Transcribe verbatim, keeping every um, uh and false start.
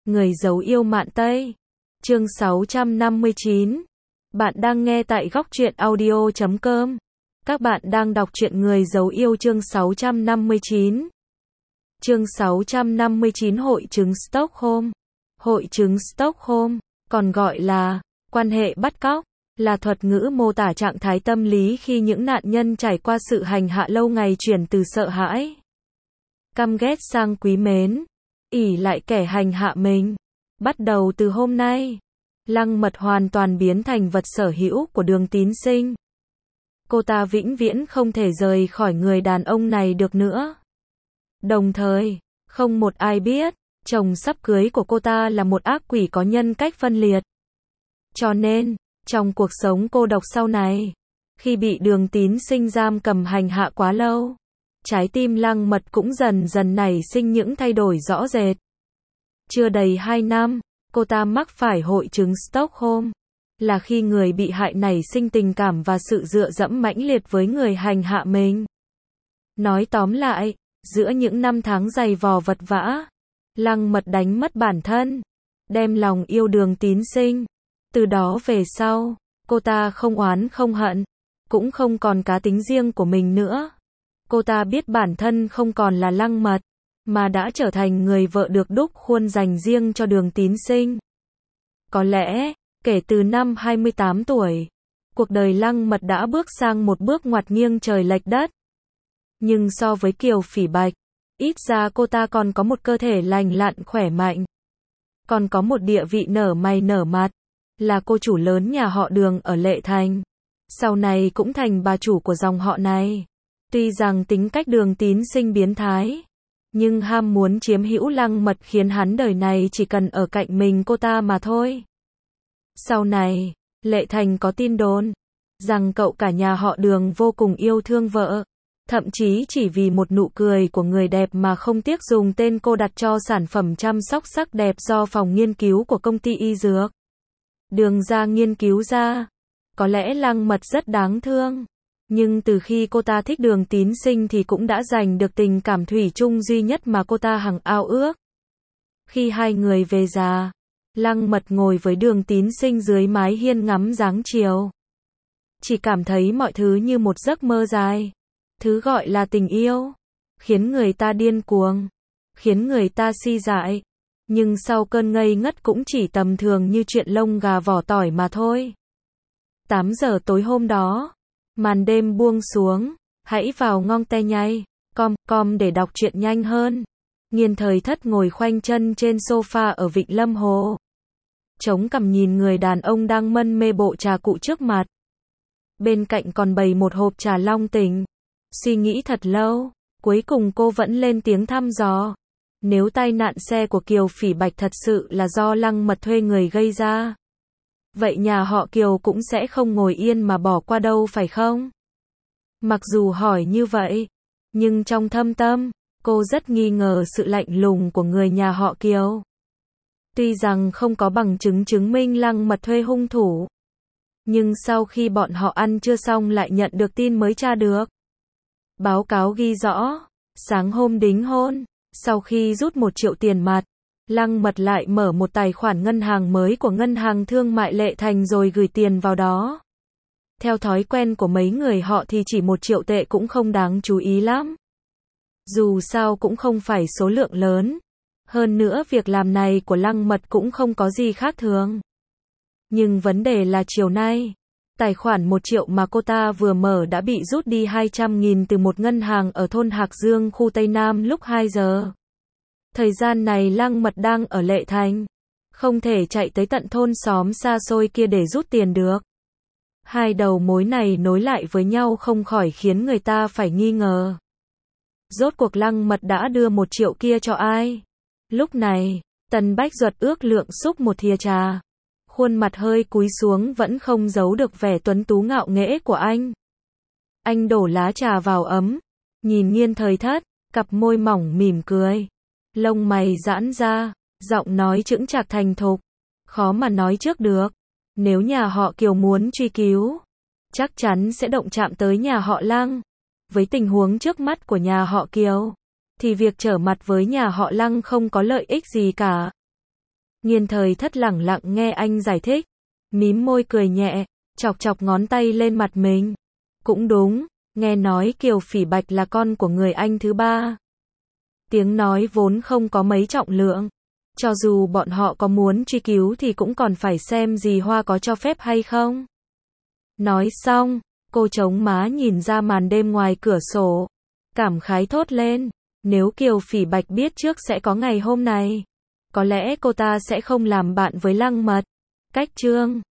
Người giấu yêu Mạn Tây. Chương sáu trăm năm mươi chín. Bạn đang nghe tại góc truyện audio chấm com. Các bạn đang đọc truyện Người giấu yêu chương sáu trăm năm mươi chín. Chương sáu trăm năm mươi chín Hội chứng Stockholm. Hội chứng Stockholm, còn gọi là quan hệ bắt cóc, là thuật ngữ mô tả trạng thái tâm lý khi những nạn nhân trải qua sự hành hạ lâu ngày chuyển từ sợ hãi, căm ghét sang quý mến, ỷ lại kẻ hành hạ mình. Bắt đầu từ hôm nay, Lăng Mật hoàn toàn biến thành vật sở hữu của Đường Tín Sinh. Cô ta vĩnh viễn không thể rời khỏi người đàn ông này được nữa. Đồng thời, không một ai biết, chồng sắp cưới của cô ta là một ác quỷ có nhân cách phân liệt. Cho nên, trong cuộc sống cô độc sau này, khi bị Đường Tín Sinh giam cầm hành hạ quá lâu, trái tim Lăng Mật cũng dần dần nảy sinh những thay đổi rõ rệt. Chưa đầy hai năm, cô ta mắc phải hội chứng Stockholm, là khi người bị hại nảy sinh tình cảm và sự dựa dẫm mãnh liệt với người hành hạ mình. Nói tóm lại, giữa những năm tháng dày vò vật vã, Lăng Mật đánh mất bản thân, đem lòng yêu Đường Tín Sinh. Từ đó về sau, cô ta không oán không hận, cũng không còn cá tính riêng của mình nữa. Cô ta biết bản thân không còn là Lăng Mật, mà đã trở thành người vợ được đúc khuôn dành riêng cho Đường Tín Sinh. Có lẽ, kể từ năm hai mươi tám tuổi, cuộc đời Lăng Mật đã bước sang một bước ngoặt nghiêng trời lệch đất. Nhưng so với Kiều Phỉ Bạch, ít ra cô ta còn có một cơ thể lành lặn khỏe mạnh, còn có một địa vị nở mày nở mặt, là cô chủ lớn nhà họ Đường ở Lệ Thành. Sau này cũng thành bà chủ của dòng họ này. Tuy rằng tính cách Đường Tín Sinh biến thái, nhưng ham muốn chiếm hữu Lăng Mật khiến hắn đời này chỉ cần ở cạnh mình cô ta mà thôi. Sau này, Lệ Thành có tin đồn rằng cậu cả nhà họ Đường vô cùng yêu thương vợ, thậm chí chỉ vì một nụ cười của người đẹp mà không tiếc dùng tên cô đặt cho sản phẩm chăm sóc sắc đẹp do phòng nghiên cứu của công ty y dược Đường ra nghiên cứu ra. Có lẽ Lăng Mật rất đáng thương, nhưng từ khi cô ta thích Đường Tín Sinh thì cũng đã giành được tình cảm thủy chung duy nhất mà cô ta hằng ao ước. Khi hai người về già, Lăng Mật ngồi với Đường Tín Sinh dưới mái hiên ngắm dáng chiều. Chỉ cảm thấy mọi thứ như một giấc mơ dài. Thứ gọi là tình yêu, khiến người ta điên cuồng, khiến người ta si dại. Nhưng sau cơn ngây ngất cũng chỉ tầm thường như chuyện lông gà vỏ tỏi mà thôi. tám giờ tối hôm đó, màn đêm buông xuống, hãy vào ngong te nhay com com để đọc truyện nhanh hơn. Nghiên Thời Thất ngồi khoanh chân trên sofa ở Vịnh Lâm Hồ, chống cằm nhìn người đàn ông đang mân mê bộ trà cụ trước mặt. Bên cạnh còn bày một hộp trà long tỉnh. Suy nghĩ thật lâu, cuối cùng cô vẫn lên tiếng thăm dò. Nếu tai nạn xe của Kiều Phỉ Bạch thật sự là do Lăng Mật thuê người gây ra, vậy nhà họ Kiều cũng sẽ không ngồi yên mà bỏ qua đâu phải không? Mặc dù hỏi như vậy, nhưng trong thâm tâm, cô rất nghi ngờ sự lạnh lùng của người nhà họ Kiều. Tuy rằng không có bằng chứng chứng minh Lăng Mật thuê hung thủ, nhưng sau khi bọn họ ăn trưa xong lại nhận được tin mới tra được. Báo cáo ghi rõ, sáng hôm đính hôn, sau khi rút một triệu tiền mặt, Lăng Mật lại mở một tài khoản ngân hàng mới của Ngân hàng Thương mại Lệ Thành rồi gửi tiền vào đó. Theo thói quen của mấy người họ thì chỉ một triệu tệ cũng không đáng chú ý lắm. Dù sao cũng không phải số lượng lớn. Hơn nữa việc làm này của Lăng Mật cũng không có gì khác thường. Nhưng vấn đề là chiều nay, tài khoản một triệu mà cô ta vừa mở đã bị rút đi hai trăm nghìn từ một ngân hàng ở thôn Hạc Dương, khu Tây Nam lúc hai giờ. Thời gian này Lăng Mật đang ở Lệ Thành, không thể chạy tới tận thôn xóm xa xôi kia để rút tiền được. Hai đầu mối này nối lại với nhau không khỏi khiến người ta phải nghi ngờ. Rốt cuộc Lăng Mật đã đưa một triệu kia cho ai? Lúc này, Tần Bách Duật ước lượng xúc một thìa trà. Khuôn mặt hơi cúi xuống vẫn không giấu được vẻ tuấn tú ngạo nghễ của anh. Anh đổ lá trà vào ấm, nhìn Nghiên Thời Thất, cặp môi mỏng mỉm cười. Lông mày giãn ra, giọng nói chững chạc thành thục. Khó mà nói trước được. Nếu nhà họ Kiều muốn truy cứu, chắc chắn sẽ động chạm tới nhà họ Lăng. Với tình huống trước mắt của nhà họ Kiều, thì việc trở mặt với nhà họ Lăng không có lợi ích gì cả. Nghiên Thời Thất lẳng lặng nghe anh giải thích, mím môi cười nhẹ, chọc chọc ngón tay lên mặt mình. Cũng đúng, nghe nói Kiều Phỉ Bạch là con của người anh thứ ba. Tiếng nói vốn không có mấy trọng lượng. Cho dù bọn họ có muốn truy cứu thì cũng còn phải xem dì Hoa có cho phép hay không. Nói xong, cô chống má nhìn ra màn đêm ngoài cửa sổ. Cảm khái thốt lên, nếu Kiều Phỉ Bạch biết trước sẽ có ngày hôm này, có lẽ cô ta sẽ không làm bạn với Lăng Mật. Cách chương